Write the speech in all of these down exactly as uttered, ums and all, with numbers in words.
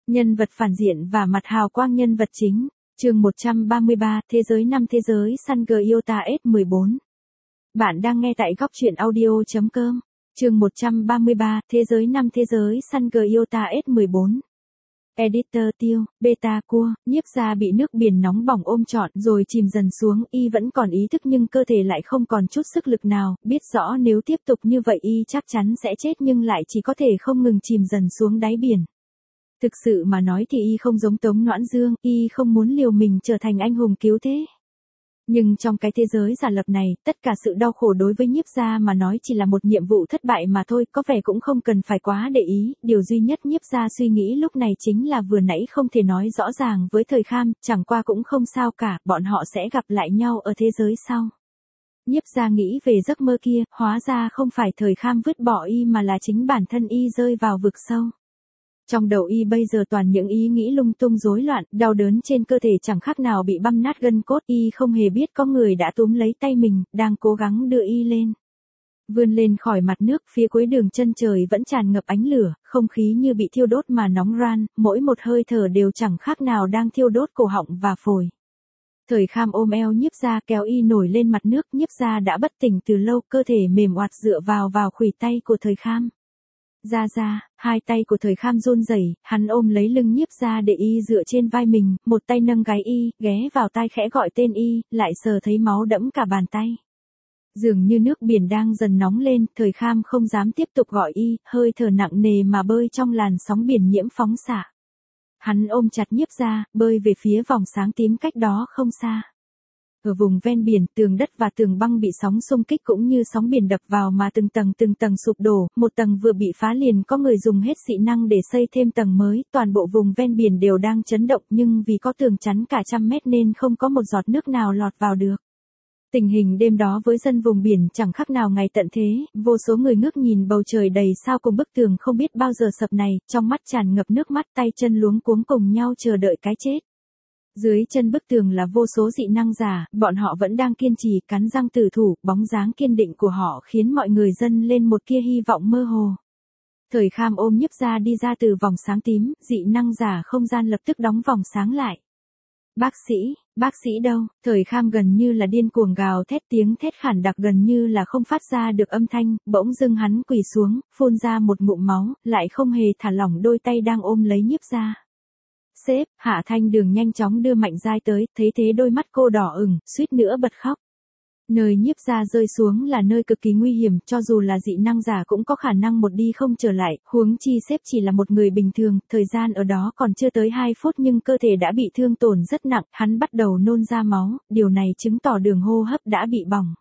Nhân vật phản diện và mặt hào quang nhân vật chính. Chương một trăm ba mươi ba, Thế giới năm thế giới Sun Gyota S mười bốn. Bạn đang nghe tại góc truyện audio chấm com. Chương một trăm ba mươi ba, Thế giới năm thế giới Sun Gyota S mười bốn. Editor Tiêu, Beta Cua, Nhiếp Gia bị nước biển nóng bỏng ôm trọn rồi chìm dần xuống, y vẫn còn ý thức nhưng cơ thể lại không còn chút sức lực nào, biết rõ nếu tiếp tục như vậy y chắc chắn sẽ chết nhưng lại chỉ có thể không ngừng chìm dần xuống đáy biển. Thực sự mà nói thì y không giống Tống Noãn Dương, y không muốn liều mình trở thành anh hùng cứu thế. Nhưng trong cái thế giới giả lập này, tất cả sự đau khổ đối với Nhiếp Gia mà nói chỉ là một nhiệm vụ thất bại mà thôi, có vẻ cũng không cần phải quá để ý, điều duy nhất Nhiếp Gia suy nghĩ lúc này chính là vừa nãy không thể nói rõ ràng với Thời Kham, chẳng qua cũng không sao cả, bọn họ sẽ gặp lại nhau ở thế giới sau. Nhiếp Gia nghĩ về giấc mơ kia, hóa ra không phải Thời Kham vứt bỏ y mà là chính bản thân y rơi vào vực sâu. Trong đầu y bây giờ toàn những ý nghĩ lung tung rối loạn, đau đớn trên cơ thể chẳng khác nào bị băm nát gân cốt, y không hề biết có người đã túm lấy tay mình, đang cố gắng đưa y lên. Vươn lên khỏi mặt nước, phía cuối đường chân trời vẫn tràn ngập ánh lửa, không khí như bị thiêu đốt mà nóng ran, mỗi một hơi thở đều chẳng khác nào đang thiêu đốt cổ họng và phổi. Thời Kham ôm eo Nhiếp Gia kéo y nổi lên mặt nước, Nhiếp Gia đã bất tỉnh từ lâu, cơ thể mềm oạt dựa vào vào khuỷu tay của Thời Kham. Gia Gia, hai tay của Thời Kham run rẩy, hắn ôm lấy lưng Nhiếp Gia để y dựa trên vai mình, một tay nâng gáy y, ghé vào tai khẽ gọi tên y, lại sờ thấy máu đẫm cả bàn tay. Dường như nước biển đang dần nóng lên, Thời Kham không dám tiếp tục gọi y, hơi thở nặng nề mà bơi trong làn sóng biển nhiễm phóng xạ. Hắn ôm chặt Nhiếp Gia, bơi về phía vòng sáng tím cách đó không xa. Ở vùng ven biển, tường đất và tường băng bị sóng xung kích cũng như sóng biển đập vào mà từng tầng từng tầng sụp đổ, một tầng vừa bị phá liền có người dùng hết dị năng để xây thêm tầng mới, toàn bộ vùng ven biển đều đang chấn động nhưng vì có tường chắn cả trăm mét nên không có một giọt nước nào lọt vào được. Tình hình đêm đó với dân vùng biển chẳng khác nào ngày tận thế, vô số người ngước nhìn bầu trời đầy sao cùng bức tường không biết bao giờ sập này, trong mắt tràn ngập nước mắt, tay chân luống cuống cùng nhau chờ đợi cái chết. Dưới chân bức tường là vô số dị năng giả, bọn họ vẫn đang kiên trì cắn răng tử thủ, bóng dáng kiên định của họ khiến mọi người dâng lên một tia hy vọng mơ hồ. Thời Kham ôm Nhiếp Gia đi ra từ vòng sáng tím, dị năng giả không gian lập tức đóng vòng sáng lại. Bác sĩ, bác sĩ đâu? Thời Kham gần như là điên cuồng gào thét, tiếng thét khản đặc gần như là không phát ra được âm thanh, bỗng dưng hắn quỳ xuống, phun ra một ngụm máu, lại không hề thả lỏng đôi tay đang ôm lấy Nhiếp Gia. Sếp, Hạ Thanh Đường nhanh chóng đưa Mạnh Giai tới, thấy thế đôi mắt cô đỏ ửng, suýt nữa bật khóc. Nơi Nhiếp Gia rơi xuống là nơi cực kỳ nguy hiểm, cho dù là dị năng giả cũng có khả năng một đi không trở lại, huống chi sếp chỉ là một người bình thường, thời gian ở đó còn chưa tới hai phút nhưng cơ thể đã bị thương tổn rất nặng, hắn bắt đầu nôn ra máu, điều này chứng tỏ đường hô hấp đã bị bỏng.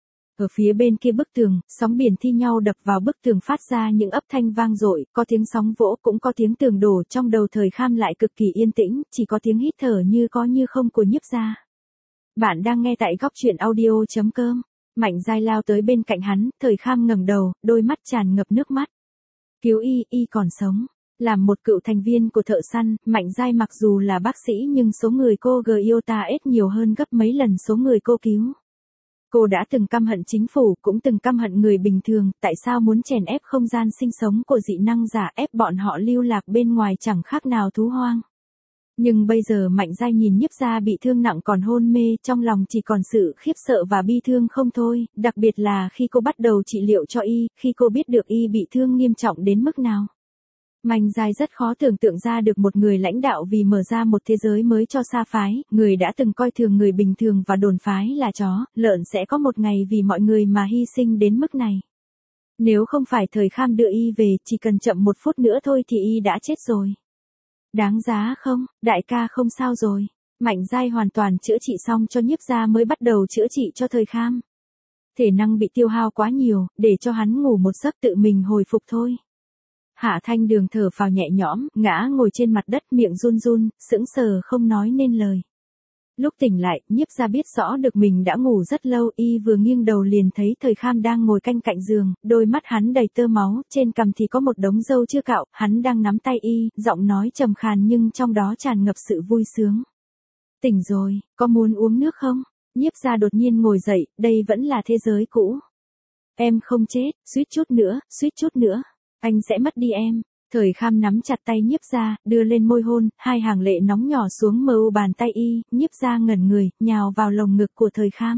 Ở phía bên kia bức tường, sóng biển thi nhau đập vào bức tường phát ra những âm thanh vang dội, có tiếng sóng vỗ cũng có tiếng tường đổ, trong đầu Thời Kham lại cực kỳ yên tĩnh, chỉ có tiếng hít thở như có như không của Nhiếp Gia. Bạn đang nghe tại góc truyện audio chấm com. Mạnh Giai lao tới bên cạnh hắn, Thời Kham ngẩng đầu, đôi mắt tràn ngập nước mắt. Cứu y, y còn sống. Làm một cựu thành viên của thợ săn, Mạnh Giai mặc dù là bác sĩ nhưng số người cô Gyota S nhiều hơn gấp mấy lần số người cô cứu. Cô đã từng căm hận chính phủ, cũng từng căm hận người bình thường, tại sao muốn chèn ép không gian sinh sống của dị năng giả, ép bọn họ lưu lạc bên ngoài chẳng khác nào thú hoang. Nhưng bây giờ Mạnh Giai nhìn Nhiếp Gia bị thương nặng còn hôn mê, trong lòng chỉ còn sự khiếp sợ và bi thương không thôi, đặc biệt là khi cô bắt đầu trị liệu cho y, khi cô biết được y bị thương nghiêm trọng đến mức nào. Mạnh Giai rất khó tưởng tượng ra được một người lãnh đạo vì mở ra một thế giới mới cho sa phái, người đã từng coi thường người bình thường và đồn phái là chó, lợn sẽ có một ngày vì mọi người mà hy sinh đến mức này. Nếu không phải Thời Kham đưa y về, chỉ cần chậm một phút nữa thôi thì y đã chết rồi. Đáng giá không, đại ca không sao rồi. Mạnh Giai hoàn toàn chữa trị xong cho Nhiếp Gia mới bắt đầu chữa trị cho Thời Kham. Thể năng bị tiêu hao quá nhiều, để cho hắn ngủ một giấc tự mình hồi phục thôi. Hạ Thanh Đường thở phào nhẹ nhõm, ngã ngồi trên mặt đất miệng run run, sững sờ không nói nên lời. Lúc tỉnh lại, Nhiếp Gia biết rõ được mình đã ngủ rất lâu, y vừa nghiêng đầu liền thấy Thời Kham đang ngồi canh cạnh giường, đôi mắt hắn đầy tơ máu, trên cằm thì có một đống râu chưa cạo, hắn đang nắm tay y, giọng nói trầm khàn nhưng trong đó tràn ngập sự vui sướng. Tỉnh rồi, có muốn uống nước không? Nhiếp Gia đột nhiên ngồi dậy, đây vẫn là thế giới cũ. Em không chết, suýt chút nữa, suýt chút nữa. Anh sẽ mất đi em. Thời Kham nắm chặt tay Nhiếp Gia, đưa lên môi hôn, hai hàng lệ nóng nhỏ xuống mờ u bàn tay y, Nhiếp Gia ngẩn người, nhào vào lồng ngực của Thời Kham.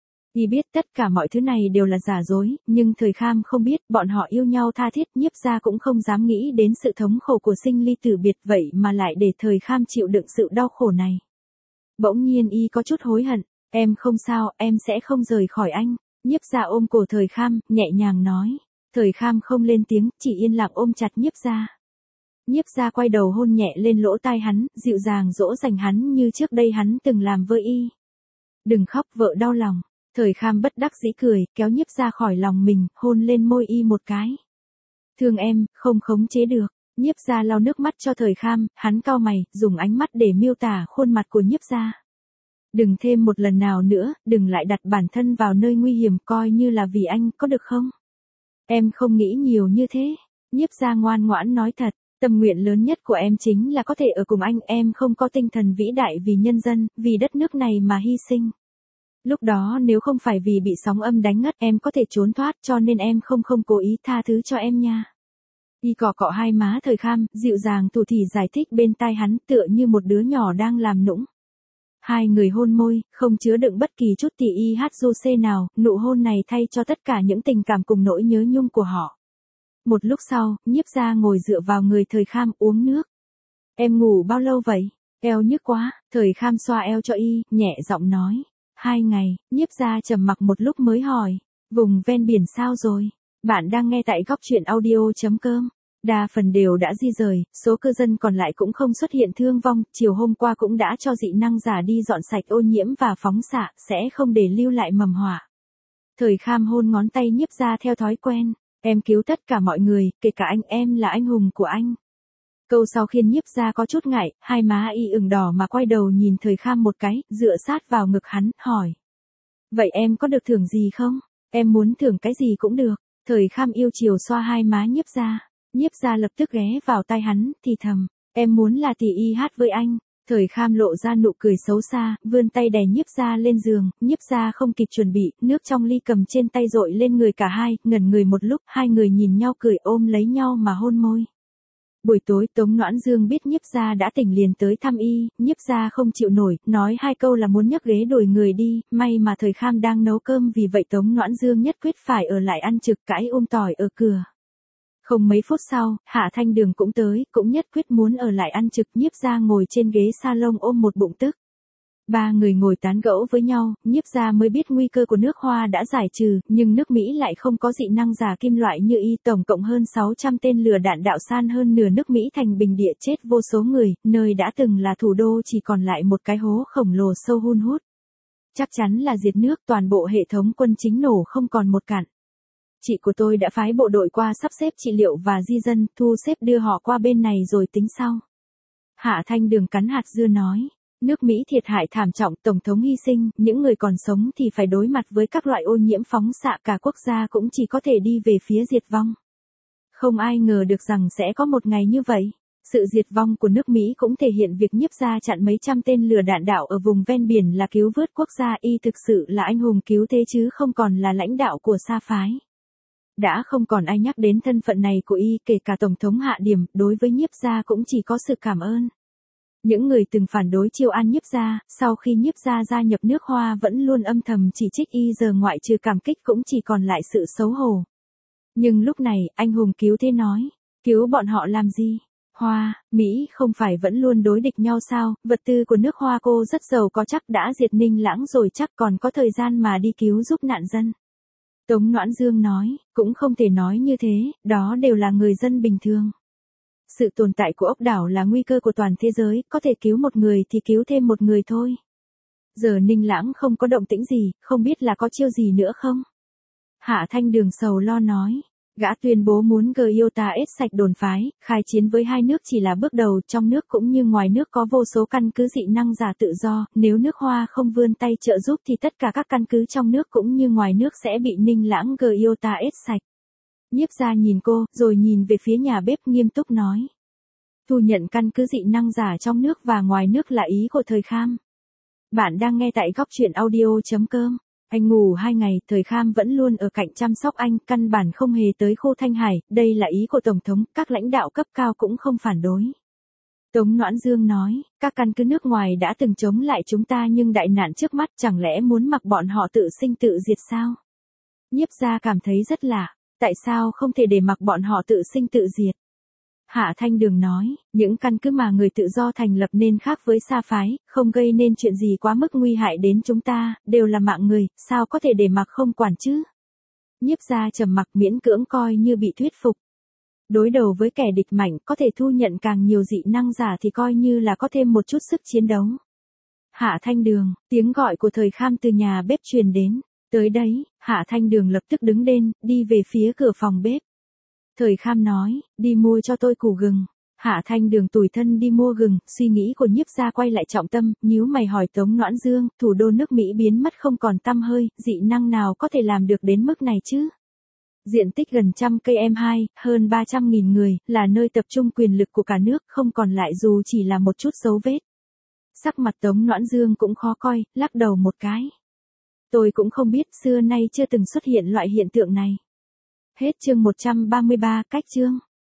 Y biết tất cả mọi thứ này đều là giả dối, nhưng Thời Kham không biết, bọn họ yêu nhau tha thiết, Nhiếp Gia cũng không dám nghĩ đến sự thống khổ của sinh ly tử biệt vậy mà lại để Thời Kham chịu đựng sự đau khổ này. Bỗng nhiên y có chút hối hận, em không sao, em sẽ không rời khỏi anh. Nhiếp Gia ôm cổ Thời Kham, nhẹ nhàng nói. Thời Kham không lên tiếng, chỉ yên lặng ôm chặt Nhiếp Gia. Nhiếp Gia quay đầu hôn nhẹ lên lỗ tai hắn, dịu dàng dỗ dành hắn như trước đây hắn từng làm với y. Đừng khóc, vợ đau lòng. Thời Kham bất đắc dĩ cười, kéo Nhiếp Gia khỏi lòng mình, hôn lên môi y một cái. Thương em, không khống chế được. Nhiếp Gia lau nước mắt cho Thời Kham, hắn cau mày, dùng ánh mắt để miêu tả khuôn mặt của Nhiếp Gia. Đừng thêm một lần nào nữa, đừng lại đặt bản thân vào nơi nguy hiểm, coi như là vì anh, có được không? Em không nghĩ nhiều như thế. Nhiếp Gia ngoan ngoãn nói thật, tâm nguyện lớn nhất của em chính là có thể ở cùng anh, em không có tinh thần vĩ đại vì nhân dân, vì đất nước này mà hy sinh. Lúc đó nếu không phải vì bị sóng âm đánh ngất em có thể trốn thoát, cho nên em không không cố ý, tha thứ cho em nha. Y cọ cọ hai má Thời Kham, dịu dàng thủ thỉ giải thích bên tai hắn, tựa như một đứa nhỏ đang làm nũng. Hai người hôn môi, không chứa đựng bất kỳ chút tì y hát du xê nào, nụ hôn này thay cho tất cả những tình cảm cùng nỗi nhớ nhung của họ. Một lúc sau, Nhiếp Gia ngồi dựa vào người Thời Kham uống nước. Em ngủ bao lâu vậy? Eo nhức quá. Thời Kham xoa eo cho y, nhẹ giọng nói. Hai ngày. Nhiếp Gia trầm mặc một lúc mới hỏi. Vùng ven biển sao rồi? Bạn đang nghe tại góc truyện audio chấm com. Đa phần đều đã di rời, số cư dân còn lại cũng không xuất hiện thương vong, chiều hôm qua cũng đã cho dị năng giả đi dọn sạch ô nhiễm và phóng xạ, sẽ không để lưu lại mầm họa. Thời Kham hôn ngón tay Nhiếp Gia theo thói quen, em cứu tất cả mọi người, kể cả anh, em là anh hùng của anh. Câu sau khiến Nhiếp Gia có chút ngại, hai má y ửng đỏ mà quay đầu nhìn Thời Kham một cái, dựa sát vào ngực hắn, hỏi. Vậy em có được thưởng gì không? Em muốn thưởng cái gì cũng được. Thời Kham yêu chiều xoa hai má Nhiếp Gia. Nhiếp Gia lập tức ghé vào tai hắn, thì thầm, em muốn là tỷ y hát với anh. Thời Kham lộ ra nụ cười xấu xa, vươn tay đè Nhiếp Gia lên giường, Nhiếp Gia không kịp chuẩn bị, nước trong ly cầm trên tay dội lên người cả hai, ngẩn người một lúc, hai người nhìn nhau cười ôm lấy nhau mà hôn môi. Buổi tối Tống Noãn Dương biết Nhiếp Gia đã tỉnh liền tới thăm y, Nhiếp Gia không chịu nổi, nói hai câu là muốn nhấc ghế đuổi người đi, may mà Thời Kham đang nấu cơm vì vậy Tống Noãn Dương nhất quyết phải ở lại ăn trực cãi ôm tỏi ở cửa. Không mấy phút sau, Hạ Thanh Đường cũng tới, cũng nhất quyết muốn ở lại ăn trực. Nhiếp Gia ngồi trên ghế salon ôm một bụng tức. Ba người ngồi tán gẫu với nhau, Nhiếp Gia mới biết nguy cơ của nước Hoa đã giải trừ, nhưng nước Mỹ lại không có dị năng giả kim loại như y, tổng cộng hơn sáu trăm tên lửa đạn đạo san hơn nửa nước Mỹ thành bình địa, chết vô số người, nơi đã từng là thủ đô chỉ còn lại một cái hố khổng lồ sâu hun hút. Chắc chắn là diệt nước, toàn bộ hệ thống quân chính nổ không còn một cặn. Chị của tôi đã phái bộ đội qua sắp xếp trị liệu và di dân, thu xếp đưa họ qua bên này rồi tính sau. Hạ Thanh Đường cắn hạt dưa nói, nước Mỹ thiệt hại thảm trọng, tổng thống hy sinh, những người còn sống thì phải đối mặt với các loại ô nhiễm phóng xạ, cả quốc gia cũng chỉ có thể đi về phía diệt vong. Không ai ngờ được rằng sẽ có một ngày như vậy. Sự diệt vong của nước Mỹ cũng thể hiện việc Nhiếp Gia chặn mấy trăm tên lửa đạn đạo ở vùng ven biển là cứu vớt quốc gia, y thực sự là anh hùng cứu thế chứ không còn là lãnh đạo của sa phái. Đã không còn ai nhắc đến thân phận này của y, kể cả Tổng thống Hạ Điểm, đối với Nhiếp Gia cũng chỉ có sự cảm ơn. Những người từng phản đối chiêu an Nhiếp Gia, sau khi Nhiếp Gia gia nhập nước Hoa vẫn luôn âm thầm chỉ trích y, giờ ngoại trừ cảm kích cũng chỉ còn lại sự xấu hổ. Nhưng lúc này, anh hùng cứu thế nói, cứu bọn họ làm gì? Hoa, Mỹ không phải vẫn luôn đối địch nhau sao? Vật tư của nước Hoa cô rất giàu có, chắc đã diệt Ninh Lãng rồi, chắc còn có thời gian mà đi cứu giúp nạn dân. Tống Noãn Dương nói, cũng không thể nói như thế, đó đều là người dân bình thường. Sự tồn tại của ốc đảo là nguy cơ của toàn thế giới, có thể cứu một người thì cứu thêm một người thôi. Giờ Ninh Lãng không có động tĩnh gì, không biết là có chiêu gì nữa không? Hạ Thanh Đường sầu lo nói, gã tuyên bố muốn Giota ết sạch đồn phái, khai chiến với hai nước chỉ là bước đầu, trong nước cũng như ngoài nước có vô số căn cứ dị năng giả tự do, nếu nước Hoa không vươn tay trợ giúp thì tất cả các căn cứ trong nước cũng như ngoài nước sẽ bị Ninh Lãng Giota ết sạch. Nhiếp Gia nhìn cô, rồi nhìn về phía nhà bếp nghiêm túc nói. Thu nhận căn cứ dị năng giả trong nước và ngoài nước là ý của Thời Kham. Bạn đang nghe tại góc truyện audio chấm com. Anh ngủ hai ngày, Thời Kham vẫn luôn ở cạnh chăm sóc anh, căn bản không hề tới khu Thanh Hải, đây là ý của Tổng thống, các lãnh đạo cấp cao cũng không phản đối. Tống Noãn Dương nói, các căn cứ nước ngoài đã từng chống lại chúng ta nhưng đại nạn trước mắt chẳng lẽ muốn mặc bọn họ tự sinh tự diệt sao? Nhiếp gia cảm thấy rất lạ, tại sao không thể để mặc bọn họ tự sinh tự diệt? Hạ Thanh Đường nói, những căn cứ mà người tự do thành lập nên khác với sa phái, không gây nên chuyện gì quá mức nguy hại đến chúng ta, đều là mạng người, sao có thể để mặc không quản chứ? Nhiếp gia trầm mặc miễn cưỡng coi như bị thuyết phục. Đối đầu với kẻ địch mạnh có thể thu nhận càng nhiều dị năng giả thì coi như là có thêm một chút sức chiến đấu. Hạ Thanh Đường, tiếng gọi của Thời Kham từ nhà bếp truyền đến. Tới đấy, Hạ Thanh Đường lập tức đứng lên, đi về phía cửa phòng bếp. Thời Kham nói, đi mua cho tôi củ gừng. Hạ Thanh Đường tủi thân đi mua gừng, suy nghĩ của nhiếp gia quay lại trọng tâm, nhíu mày hỏi Tống Noãn Dương, thủ đô nước Mỹ biến mất không còn tăm hơi, dị năng nào có thể làm được đến mức này chứ? Diện tích gần trăm cây em hai, hơn ba trăm nghìn người, là nơi tập trung quyền lực của cả nước, không còn lại dù chỉ là một chút dấu vết. Sắc mặt Tống Noãn Dương cũng khó coi, lắc đầu một cái. Tôi cũng không biết, xưa nay chưa từng xuất hiện loại hiện tượng này. Hết chương một trăm ba mươi ba, cách chương.